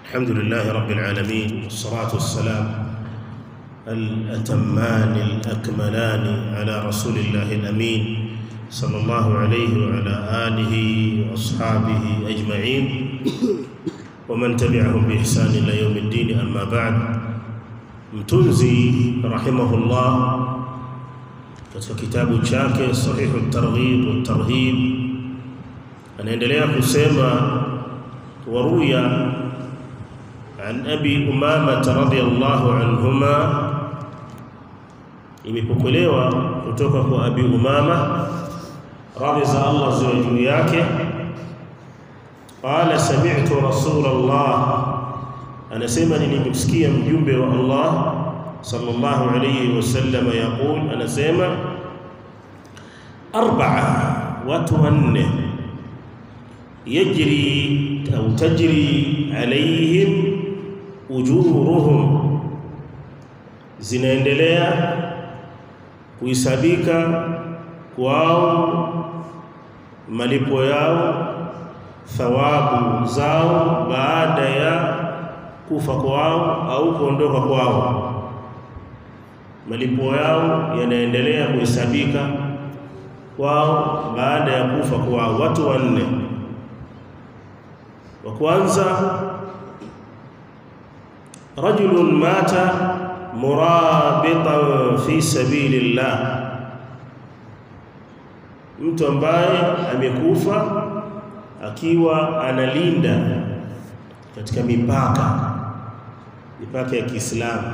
الحمد لله رب العالمين، والصلاة والسلام الأتمان الأكملان على رسول الله الأمين صلى الله عليه وعلى آله وأصحابه أجمعين ومن تبعهم بإحسان إلى يوم الدين. أما بعد، متنزي رحمه الله katika kitabu chake Sahihu at-Targhib wat-Tarhib anaendelea kusema, waruya an Abi Umama radhiyallahu anhuma, imepokelewa kutoka kwa Abi Umama radhi za Allah juu yake, qala sami'tu Rasulullah, anasema nilimsikia mjumbe wa Allah sallallahu alayhi wasallam yaqul, anasema arba'a, watu wanne, yajri au tajri alayhim ujuruhum, zinaendelea kuhisabika kwao malipo yao, thawabu zao baada ya kufa kwao au kuondoka kwao. Malipo yao yanaendelea kuhisabika kwao baada ya kufa kwao. Watu wanne. Wa kwanza, rajulun mata murabitan fi sabilillah, mtu ambaye amekufa akiwa analinda katika mipaka ya Kiislamu,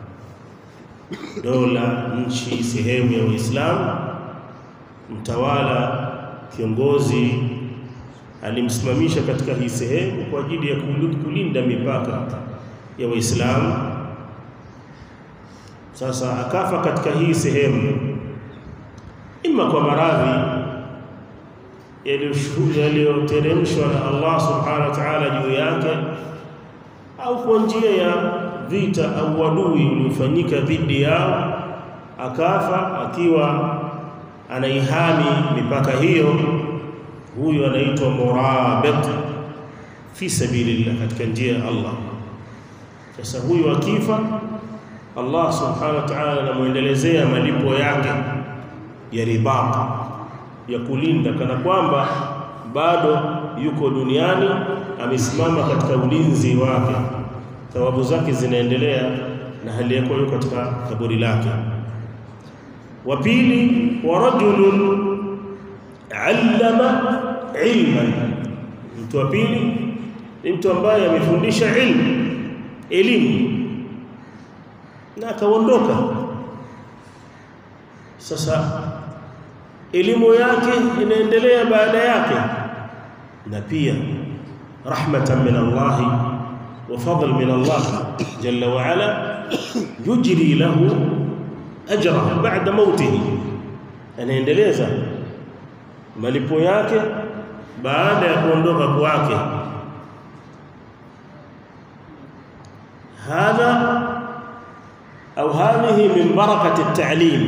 dola, nchi, sehemu ya Uislamu. Mtawala, kiongozi alimsimamisha katika hii sehemu kwa ajili ya kulinda mipaka ya Waislamu. Sasa akafa katika hii sehemu, ima kwa maradhi yaliyoteremshwa na Allah subhanahu wa ta'ala juu yake, au kwa njia ya vita au wadui uliofanyika dhidi yao, akafa akiwa anaihami mipaka hiyo. Huyu anaitwa murabit fi sabilillah, katika njia ya Allah. Sasa huyu akifa, Allah subhanahu wa ta'ala anamuendelezea malipo yake ya riba, ya kulinda, kana kwamba bado yuko duniani, amesimama katika ulinzi wake. Thawabu zake zinaendelea na hali yake yuko katika kaburi lake. Wa pili, wa rajulun allama ilman, mtu wa pili ni mtu ambaye amefundisha elimu na akaondoka. Sasa elimu yake inaendelea baada yake, na pia rahmatan min Allah wa fadl min Allah jalla wa ala, yujri lahu ajra ba'da mautihi, anaendeleza malipo yake baada ya kuondoka kwake. Hadha au hadhihi min barakati at-ta'lim,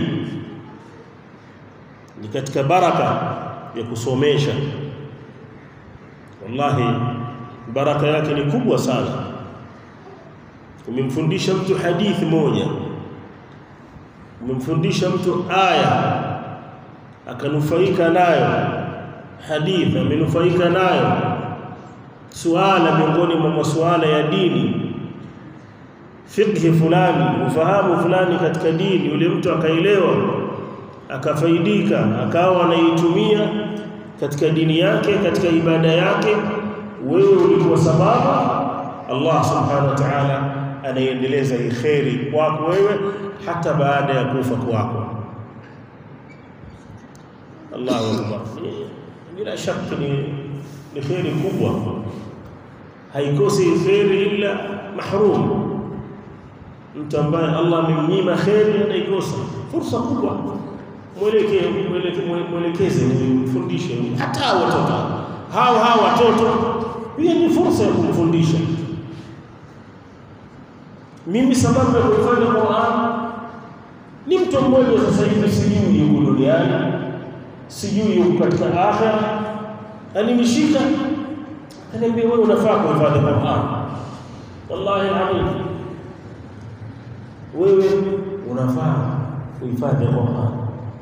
ni katika baraka ya kusomesha. Wallahi baraka yake ni kubwa sana. Umemfundisha mtu hadithi moja, umemfundisha mtu aya akanufaika nayo, hadithi amenufaika nayo, suala miongoni mwa masuala ya dini, fiqh fulani, ufahamu fulani katika dini, yule mtu akaelewa, akafaidika, akawa anaitumia katika dini yake, katika ibada yake, wewe ulikuwa sababu, Allah subhanahu wa ta'ala anaendeleza hii khairi kwako wewe hata baada ya kufa kwako. Allahu akbar. Bila shaka ni khairi kubwa, haikosi khairi ila mahrum. Mtu ambaye Allah amemnyima khairi anaikosa fursa kubwa. Mwelekeze, mfundishe hata watoto hawa watoto pia ni fursa ya kumfundisha. Mimi sababu ya kufanya Qur'an ni mtu mmoja sasa hivi, sijui yuko duniani, sijui yuko katika akhera, alinishika Ananiambia wewe unafaa kuhifadhi Qur'an. wallahi alazim wewe unafaa kuhifadhi Qur'an.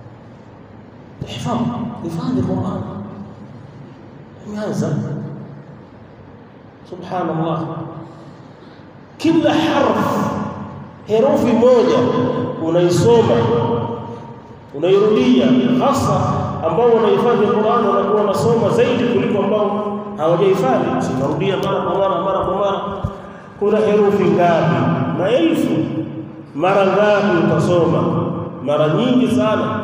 hifadhi Qur'an umeanza subhanallah kila herufi moja unaisoma unairudia, hasa ambao wanahifadhi Qur'an wanakuwa wanasoma zaidi kuliko ambao hawajahifadhi. Unarudia mara kwa mara. Kuna herufi ngapi? Maelfu. Mara ngapi utasoma? Mara nyingi sana.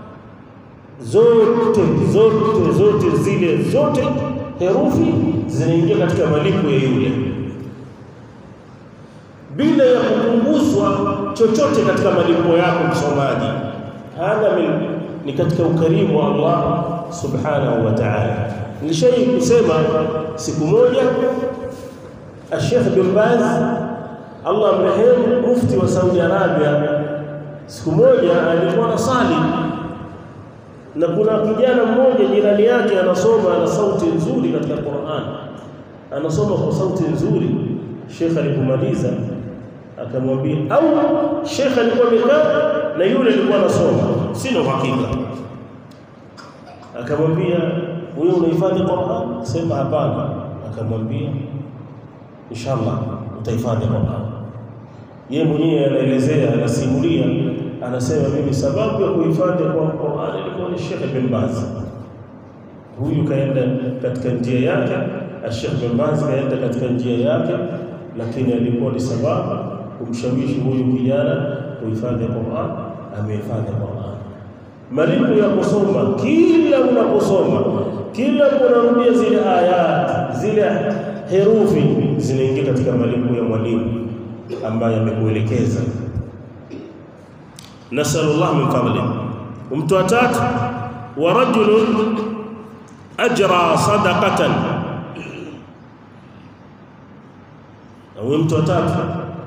Zote zile herufi zinaingia katika malipo ya yule bila ya kupunguzwa chochote katika malipo yako msomaji. Hada ni katika ukarimu wa Allah subhanahu wa ta'ala. Nilishawahi kusema siku moja Sheikh bin Baz Allah mrehemu, mufti wa Saudi Arabia, siku moja alikuwa anasali na kuna kijana mmoja jirani yake anasoma na sauti nzuri katika Qur'an, anasoma kwa sauti nzuri. Sheikh alipomaliza akamwambia, au Sheikh alikuwa amekaa na yule alikuwa anasoma, sina uhakika, akamwambia wewe unahifadhi Qur'an? Sema hapana. Akamwambia inshallah utahifadhi Qur'an. Yeye mwenyewe anaelezea, anasimulia, anasema mimi sababu ya kuhifadhi Qur'an ilikuwa ni Sheikh bin Baz. Huyu kaenda katika njia yake, Sheikh bin Baz kaenda katika njia yake, lakini alikuwa ni sababu kumshawishi huyu kijana kuhifadhi Qur'an. Amehifadhi Qur'an. Malipo ya kusoma, kila unaposoma, kila unarudia zile ayat, zile herufi zinaingia katika malipo ya mwalimu ambaye amekuelekeza. Nasallallahu min fadli. Mtu wa tatu, wa rajulun ajra sadaqatan. Au mtu wa tatu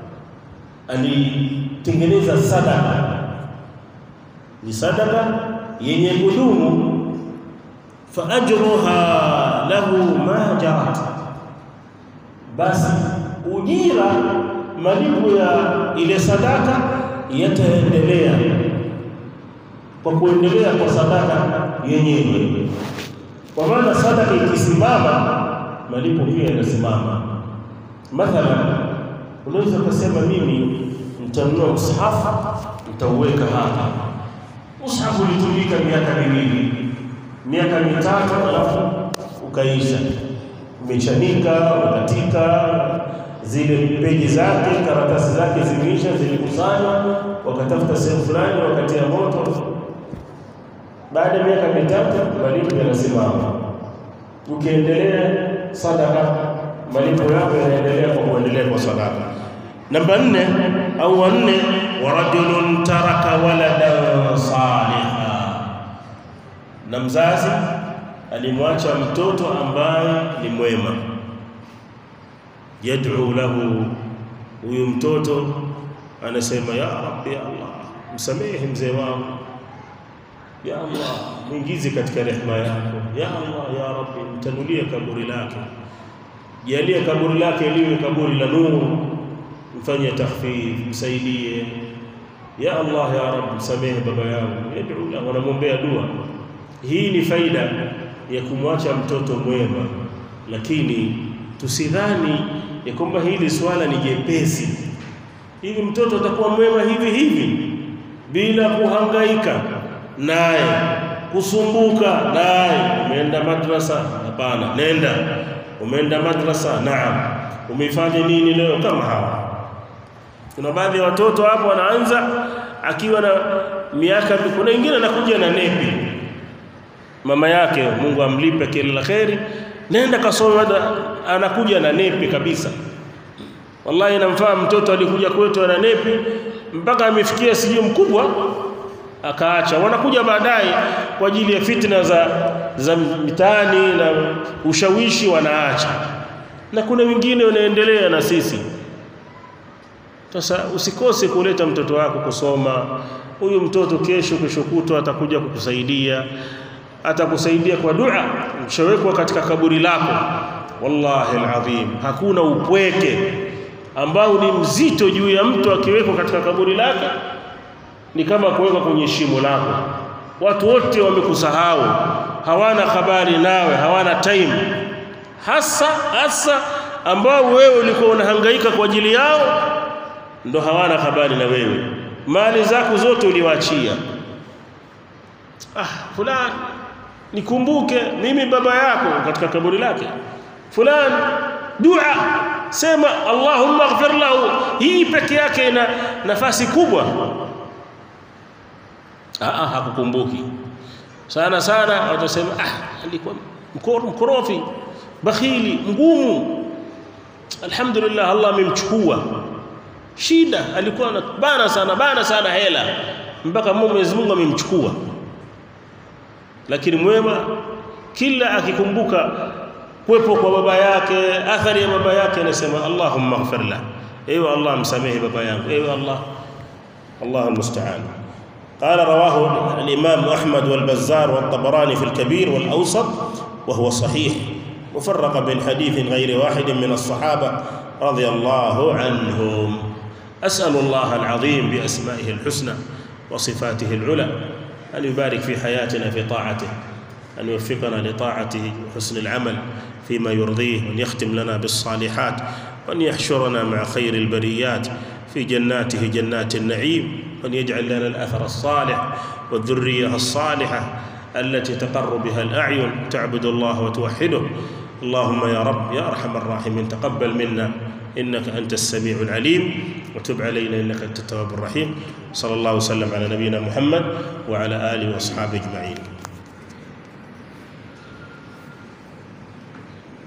alitengeneza sadaka, ni sadaka yenye kudumu, fa ajruha lahu ma jarat, basi ujira malipo ya ile sadaka yataendelea kwa kuendelea kwa sadaka yenyewe. Kwa maana sadaka ikisimama malipo pia yanasimama. Mathalan, unaweza kusema mimi nitanunua msahafu nitauweka hapa. Msahafu ulitumika miaka 2, miaka 3, alafu ukaisha, umechanika, umekatika, zile peji zake, karatasi zake zimeisha, zilikusanywa, wakatafuta sehemu fulani, wakatia moto. Baada ya miaka 3 malipo yanasimama. Ukiendelea sadaka, malipo yako yanaendelea kwa kuendelea kwa sadaka. Namba 4 au 4, wa rajulun taraka waladan salihan, na mzazi alimwacha mtoto ambaye ni mwema. Yad'u lahu, huyu mtoto anasema ya Rabbi, ya Allah msamehe mzee wangu, ya Allah muingize katika rehema yako, ya Allah, ya Rabbi mtanulie kaburi lake, jalia kaburi lake liwe kaburi la nuru, mfanye takhfif, msaidie, ya Allah, ya Rabbi msamehe baba yangu. Yad'u lahu, wanamwombea dua. Hii ni faida ya kumwacha mtoto mwema, lakini tusidhani ya kwamba hili swala ni jepesi. Hivi mtoto atakuwa mwema hivi bila kuhangaika naye, kusumbuka naye. Umeenda madrasa? Hapana. Nenda. Umeenda madrasa? Naam. Umefanya nini leo? Kama hawa. Kuna baadhi ya watoto hapo wanaanza akiwa na miaka, kuna wengine anakuja na nepi, mama yake Mungu amlipe kila la kheri, nenda kasoma, anakuja na nepi kabisa. Wallahi namfahamu mtoto alikuja kwetu na nepi mpaka amefikia sijui mkubwa akaacha. Wanakuja baadaye kwa ajili ya fitna za mitaani na ushawishi, wanaacha. Na kuna wengine wanaendelea na sisi. Sasa usikose kuleta mtoto wako kusoma. Huyu mtoto kesho kutwa atakuja kukusaidia, atakusaidia kwa dua, mshawekwa katika kaburi lako. Wallahi alazim, hakuna upweke, ambao ni mzito juu ya mtu akiwekwa katika kaburi lake ni kama kuwekwa kwenye shimo lako. Watu wote wamekusahau, hawana habari nawe, hawana time. Hasa ambao wewe ulikuwa unahangaika kwa ajili yao ndo hawana habari na wewe. Mali zako zote uliwaachia. Fulani nikumbuke mimi baba yako katika kaburi lake. Fulani dua sema Allahumma ighfir lahu. Hii peke yake ina nafasi kubwa. Hakukumbuki. Sana watasema alikuwa mkorofi, bakhili, mgumu. Alhamdulillah Allah amemchukua. Shida alikuwa bana sana hela mpaka Mwenyezi Mungu amemchukua. Lakini mwema kila akikumbuka kuwepo kwa baba yake, athari ya baba yake, anasema Allahumma ighfir lahu. Ewe Allah msamehe baba yangu. Ewe Allah. Allahu musta'an. قال رواه الإمام أحمد والبزار والطبراني في الكبير والأوسط وهو صحيح، وفرق بين حديث غير واحد من الصحابة رضي الله عنهم. أسأل الله العظيم بأسمائه الحسنى وصفاته العلى أن يبارك في حياتنا في طاعته، أن يوفقنا لطاعته وحسن العمل فيما يرضيه، وأن يختم لنا بالصالحات، وأن يحشرنا مع خير البريات في جناته جنات النعيم، وأن يجعل لنا الأثر الصالح والذرية الصالحة التي تقر بها الأعين تعبد الله وتوحده. اللهم يا رب يا أرحم الراحمين تقبل منا إنك أنت السميع العليم، وتب علينا إنك أنت التواب الرحيم. صلى الله وسلم على نبينا محمد وعلى آله وأصحابه أجمعين.